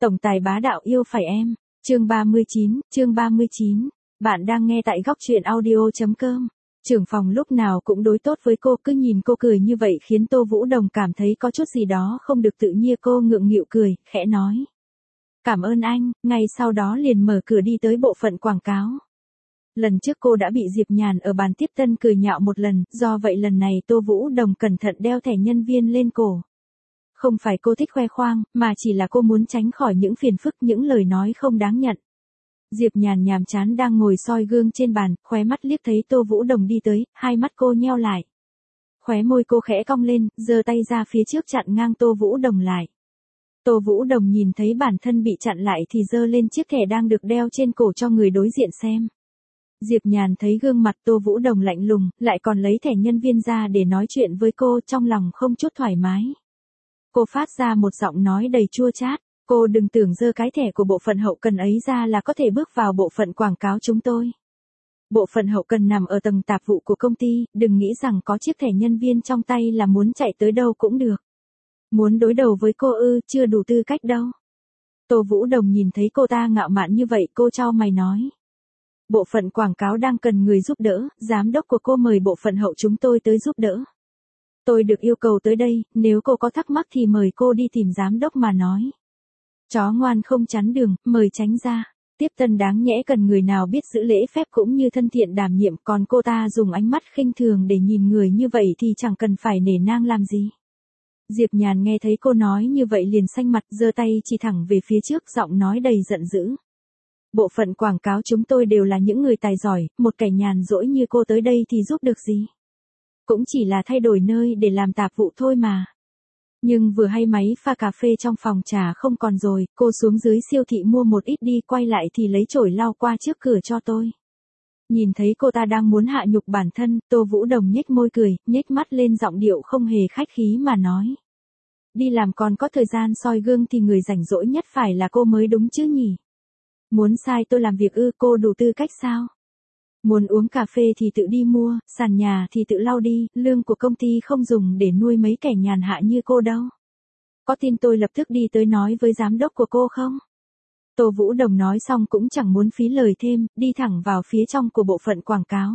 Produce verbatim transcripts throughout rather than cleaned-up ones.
Tổng tài bá đạo yêu phải em. Chương ba mươi chín, chương ba mươi chín. Bạn đang nghe tại góc truyện audio chấm com. Trưởng phòng lúc nào cũng đối tốt với cô, cứ nhìn cô cười như vậy khiến Tô Vũ Đồng cảm thấy có chút gì đó không được tự nhiên. Cô ngượng nghịu cười, khẽ nói: "Cảm ơn anh", ngay sau đó liền mở cửa đi tới bộ phận quảng cáo. Lần trước cô đã bị Diệp Nhàn ở bàn tiếp tân cười nhạo một lần, do vậy lần này Tô Vũ Đồng cẩn thận đeo thẻ nhân viên lên cổ. Không phải cô thích khoe khoang, mà chỉ là cô muốn tránh khỏi những phiền phức, những lời nói không đáng nhận. Diệp Nhàn nhàm chán đang ngồi soi gương trên bàn, khóe mắt liếc thấy Tô Vũ Đồng đi tới, hai mắt cô nheo lại. Khóe môi cô khẽ cong lên, giơ tay ra phía trước chặn ngang Tô Vũ Đồng lại. Tô Vũ Đồng nhìn thấy bản thân bị chặn lại thì giơ lên chiếc thẻ đang được đeo trên cổ cho người đối diện xem. Diệp Nhàn thấy gương mặt Tô Vũ Đồng lạnh lùng, lại còn lấy thẻ nhân viên ra để nói chuyện với cô, trong lòng không chút thoải mái. Cô phát ra một giọng nói đầy chua chát: "Cô đừng tưởng giơ cái thẻ của bộ phận hậu cần ấy ra là có thể bước vào bộ phận quảng cáo chúng tôi. Bộ phận hậu cần nằm ở tầng tạp vụ của công ty, đừng nghĩ rằng có chiếc thẻ nhân viên trong tay là muốn chạy tới đâu cũng được. Muốn đối đầu với cô ư, chưa đủ tư cách đâu." Tô Vũ Đồng nhìn thấy cô ta ngạo mạn như vậy, cô chau mày nói: "Bộ phận quảng cáo đang cần người giúp đỡ, giám đốc của cô mời bộ phận hậu chúng tôi tới giúp đỡ. Tôi được yêu cầu tới đây, nếu cô có thắc mắc thì mời cô đi tìm giám đốc mà nói. Chó ngoan không chắn đường, mời tránh ra." Tiếp tân đáng nhẽ cần người nào biết giữ lễ phép cũng như thân thiện đảm nhiệm, còn cô ta dùng ánh mắt khinh thường để nhìn người như vậy thì chẳng cần phải nể nang làm gì. Diệp Nhàn nghe thấy cô nói như vậy liền xanh mặt, giơ tay chỉ thẳng về phía trước, giọng nói đầy giận dữ: "Bộ phận quảng cáo chúng tôi đều là những người tài giỏi, một kẻ nhàn rỗi như cô tới đây thì giúp được gì? Cũng chỉ là thay đổi nơi để làm tạp vụ thôi mà." Nhưng vừa hay máy pha cà phê trong phòng trà không còn rồi, cô xuống dưới siêu thị mua một ít đi, quay lại thì lấy chổi lau qua trước cửa cho tôi. Nhìn thấy cô ta đang muốn hạ nhục bản thân, Tô Vũ Đồng nhếch môi cười, nhếch mắt lên, giọng điệu không hề khách khí mà nói: "Đi làm còn có thời gian soi gương thì người rảnh rỗi nhất phải là cô mới đúng chứ nhỉ? Muốn sai tôi làm việc ư, cô đủ tư cách sao? Muốn uống cà phê thì tự đi mua, sàn nhà thì tự lau đi, lương của công ty không dùng để nuôi mấy kẻ nhàn hạ như cô đâu. Có tin tôi lập tức đi tới nói với giám đốc của cô không?" Tô Vũ Đồng nói xong cũng chẳng muốn phí lời thêm, đi thẳng vào phía trong của bộ phận quảng cáo.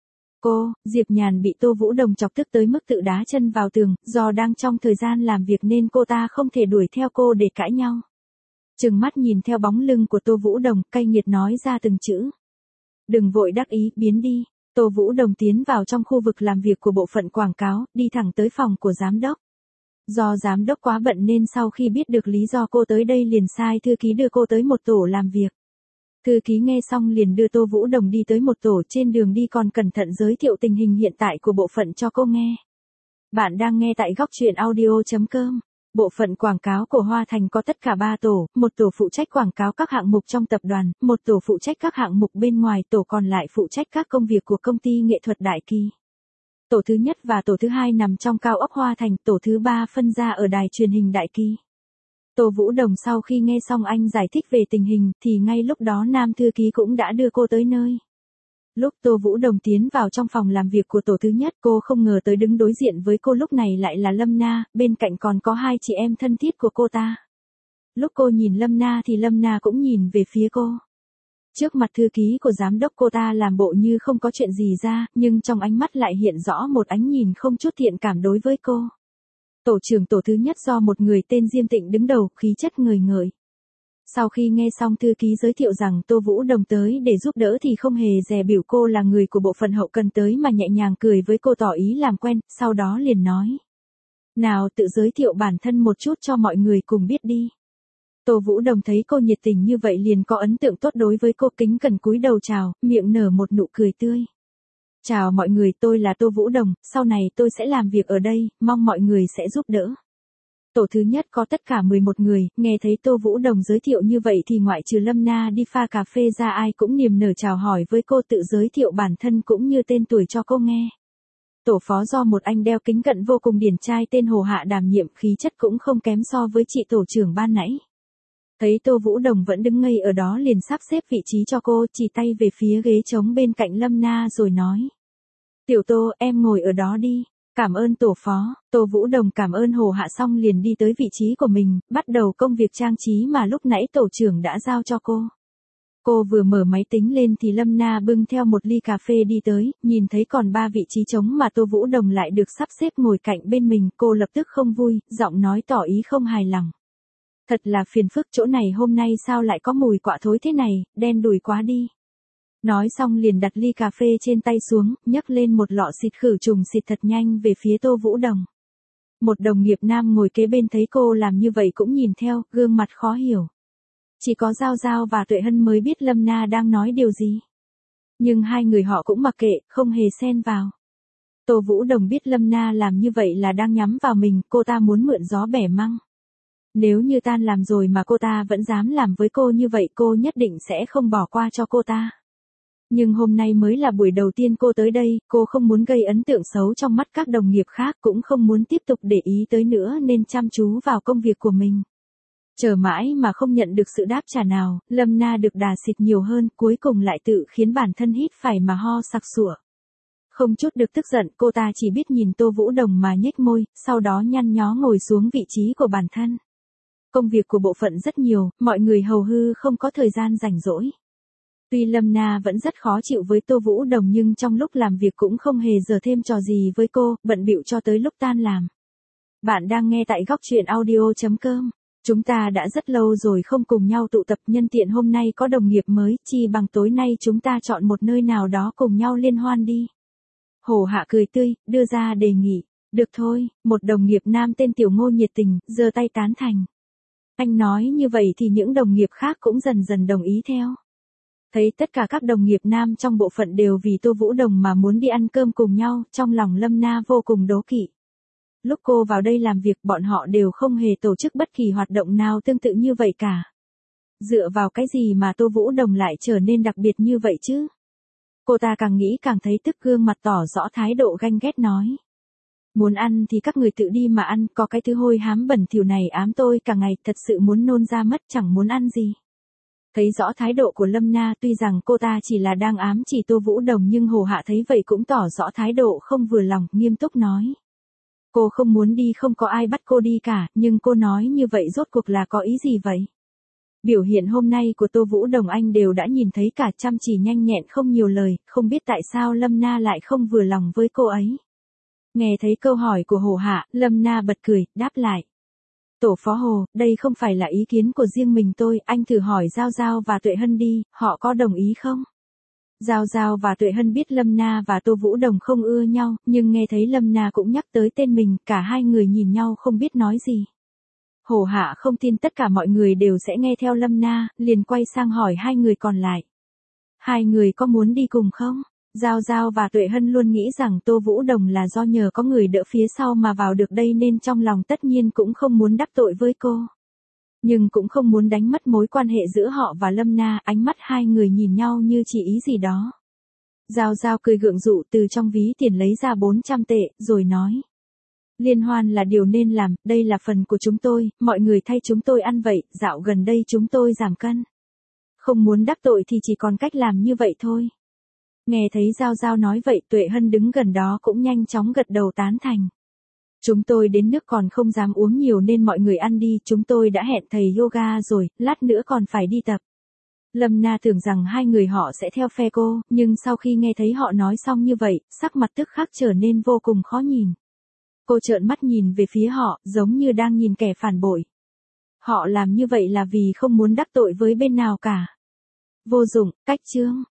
Cô, Diệp Nhàn bị Tô Vũ Đồng chọc tức tới mức tự đá chân vào tường, do đang trong thời gian làm việc nên cô ta không thể đuổi theo cô để cãi nhau. Trừng mắt nhìn theo bóng lưng của Tô Vũ Đồng, cay nghiệt nói ra từng chữ: "Đừng vội đắc ý, biến đi." Tô Vũ Đồng tiến vào trong khu vực làm việc của bộ phận quảng cáo, đi thẳng tới phòng của giám đốc. Do giám đốc quá bận nên sau khi biết được lý do cô tới đây liền sai thư ký đưa cô tới một tổ làm việc. Thư ký nghe xong liền đưa Tô Vũ Đồng đi tới một tổ, trên đường đi còn cẩn thận giới thiệu tình hình hiện tại của bộ phận cho cô nghe. Bạn đang nghe tại góc truyện audio chấm com. Bộ phận quảng cáo của Hoa Thành có tất cả ba tổ, một tổ phụ trách quảng cáo các hạng mục trong tập đoàn, một tổ phụ trách các hạng mục bên ngoài, tổ còn lại phụ trách các công việc của công ty nghệ thuật Đại Kỳ. Tổ thứ nhất và tổ thứ hai nằm trong cao ốc Hoa Thành, tổ thứ ba phân ra ở đài truyền hình Đại Kỳ. Tô Vũ Đồng sau khi nghe xong anh giải thích về tình hình, thì ngay lúc đó nam thư ký cũng đã đưa cô tới nơi. Lúc Tô Vũ Đồng tiến vào trong phòng làm việc của tổ thứ nhất, cô không ngờ tới đứng đối diện với cô lúc này lại là Lâm Na, bên cạnh còn có hai chị em thân thiết của cô ta. Lúc cô nhìn Lâm Na thì Lâm Na cũng nhìn về phía cô. Trước mặt thư ký của giám đốc, cô ta làm bộ như không có chuyện gì ra, nhưng trong ánh mắt lại hiện rõ một ánh nhìn không chút thiện cảm đối với cô. Tổ trưởng tổ thứ nhất do một người tên Diêm Tịnh đứng đầu, khí chất ngời ngời. Sau khi nghe xong thư ký giới thiệu rằng Tô Vũ Đồng tới để giúp đỡ thì không hề dè biểu cô là người của bộ phận hậu cần tới mà nhẹ nhàng cười với cô tỏ ý làm quen, sau đó liền nói: "Nào tự giới thiệu bản thân một chút cho mọi người cùng biết đi." Tô Vũ Đồng thấy cô nhiệt tình như vậy liền có ấn tượng tốt đối với cô, kính cẩn cúi đầu chào, miệng nở một nụ cười tươi. "Chào mọi người, tôi là Tô Vũ Đồng, sau này tôi sẽ làm việc ở đây, mong mọi người sẽ giúp đỡ." Tổ thứ nhất có tất cả mười một người, nghe thấy Tô Vũ Đồng giới thiệu như vậy thì ngoại trừ Lâm Na đi pha cà phê ra ai cũng niềm nở chào hỏi với cô, tự giới thiệu bản thân cũng như tên tuổi cho cô nghe. Tổ phó do một anh đeo kính cận vô cùng điển trai tên Hồ Hạ đảm nhiệm, khí chất cũng không kém so với chị tổ trưởng ban nãy. Thấy Tô Vũ Đồng vẫn đứng ngây ở đó liền sắp xếp vị trí cho cô, chỉ tay về phía ghế trống bên cạnh Lâm Na rồi nói: "Tiểu Tô, em ngồi ở đó đi." Cảm ơn tổ phó, Tô Vũ Đồng cảm ơn Hồ Hạ xong liền đi tới vị trí của mình, bắt đầu công việc trang trí mà lúc nãy tổ trưởng đã giao cho cô. Cô vừa mở máy tính lên thì Lâm Na bưng theo một ly cà phê đi tới, nhìn thấy còn ba vị trí trống mà Tô Vũ Đồng lại được sắp xếp ngồi cạnh bên mình, cô lập tức không vui, giọng nói tỏ ý không hài lòng. Thật là phiền phức, chỗ này hôm nay sao lại có mùi quạ thối thế này, đen đủi quá đi. Nói xong liền đặt ly cà phê trên tay xuống, nhấc lên một lọ xịt khử trùng xịt thật nhanh về phía Tô Vũ Đồng. Một đồng nghiệp nam ngồi kế bên thấy cô làm như vậy cũng nhìn theo, gương mặt khó hiểu. Chỉ có Giao Giao và Tuệ Hân mới biết Lâm Na đang nói điều gì. Nhưng hai người họ cũng mặc kệ, không hề xen vào. Tô Vũ Đồng biết Lâm Na làm như vậy là đang nhắm vào mình, cô ta muốn mượn gió bẻ măng. Nếu như tan làm rồi mà cô ta vẫn dám làm với cô như vậy cô nhất định sẽ không bỏ qua cho cô ta. Nhưng hôm nay mới là buổi đầu tiên cô tới đây, cô không muốn gây ấn tượng xấu trong mắt các đồng nghiệp khác, cũng không muốn tiếp tục để ý tới nữa nên chăm chú vào công việc của mình. Chờ mãi mà không nhận được sự đáp trả nào, Lâm Na được đà xịt nhiều hơn, cuối cùng lại tự khiến bản thân hít phải mà ho sặc sụa. Không chút được tức giận, cô ta chỉ biết nhìn Tô Vũ Đồng mà nhếch môi, sau đó nhăn nhó ngồi xuống vị trí của bản thân. Công việc của bộ phận rất nhiều, mọi người hầu hư không có thời gian rảnh rỗi. Tuy Lâm Na vẫn rất khó chịu với Tô Vũ Đồng nhưng trong lúc làm việc cũng không hề giở thêm trò gì với cô, bận bịu cho tới lúc tan làm. Bạn đang nghe tại góc truyện audio chấm com. Chúng ta đã rất lâu rồi không cùng nhau tụ tập, nhân tiện hôm nay có đồng nghiệp mới, chi bằng tối nay chúng ta chọn một nơi nào đó cùng nhau liên hoan đi. Hồ Hạ cười tươi, đưa ra đề nghị. Được thôi, một đồng nghiệp nam tên Tiểu Ngô nhiệt tình, giơ tay tán thành. Anh nói như vậy thì những đồng nghiệp khác cũng dần dần đồng ý theo. Thấy tất cả các đồng nghiệp nam trong bộ phận đều vì Tô Vũ Đồng mà muốn đi ăn cơm cùng nhau, trong lòng Lâm Na vô cùng đố kỵ. Lúc cô vào đây làm việc bọn họ đều không hề tổ chức bất kỳ hoạt động nào tương tự như vậy cả. Dựa vào cái gì mà Tô Vũ Đồng lại trở nên đặc biệt như vậy chứ? Cô ta càng nghĩ càng thấy tức, gương mặt tỏ rõ thái độ ganh ghét nói. Muốn ăn thì các người tự đi mà ăn, có cái thứ hôi hám bẩn thỉu này ám tôi cả ngày, thật sự muốn nôn ra mất, chẳng muốn ăn gì. Thấy rõ thái độ của Lâm Na, tuy rằng cô ta chỉ là đang ám chỉ Tô Vũ Đồng nhưng Hồ Hạ thấy vậy cũng tỏ rõ thái độ không vừa lòng, nghiêm túc nói. Cô không muốn đi, không có ai bắt cô đi cả, nhưng cô nói như vậy rốt cuộc là có ý gì vậy? Biểu hiện hôm nay của Tô Vũ Đồng anh đều đã nhìn thấy cả, chăm chỉ nhanh nhẹn không nhiều lời, không biết tại sao Lâm Na lại không vừa lòng với cô ấy. Nghe thấy câu hỏi của Hồ Hạ, Lâm Na bật cười, đáp lại. Tổ phó Hồ, đây không phải là ý kiến của riêng mình tôi, anh thử hỏi Giao Giao và Tuệ Hân đi, họ có đồng ý không? Giao Giao và Tuệ Hân biết Lâm Na và Tô Vũ Đồng không ưa nhau, nhưng nghe thấy Lâm Na cũng nhắc tới tên mình, cả hai người nhìn nhau không biết nói gì. Hồ Hạ không tin tất cả mọi người đều sẽ nghe theo Lâm Na, liền quay sang hỏi hai người còn lại. Hai người có muốn đi cùng không? Giao Giao và Tuệ Hân luôn nghĩ rằng Tô Vũ Đồng là do nhờ có người đỡ phía sau mà vào được đây nên trong lòng tất nhiên cũng không muốn đắc tội với cô. Nhưng cũng không muốn đánh mất mối quan hệ giữa họ và Lâm Na, ánh mắt hai người nhìn nhau như chỉ ý gì đó. Giao Giao cười gượng dụ từ trong ví tiền lấy ra bốn trăm tệ, rồi nói. Liên hoan là điều nên làm, đây là phần của chúng tôi, mọi người thay chúng tôi ăn vậy, dạo gần đây chúng tôi giảm cân. Không muốn đắc tội thì chỉ còn cách làm như vậy thôi. Nghe thấy Giao Giao nói vậy, Tuệ Hân đứng gần đó cũng nhanh chóng gật đầu tán thành. Chúng tôi đến nước còn không dám uống nhiều nên mọi người ăn đi, chúng tôi đã hẹn thầy yoga rồi, lát nữa còn phải đi tập. Lâm Na tưởng rằng hai người họ sẽ theo phe cô, nhưng sau khi nghe thấy họ nói xong như vậy, sắc mặt tức khắc trở nên vô cùng khó nhìn. Cô trợn mắt nhìn về phía họ, giống như đang nhìn kẻ phản bội. Họ làm như vậy là vì không muốn đắc tội với bên nào cả. Vô dụng, cách chương.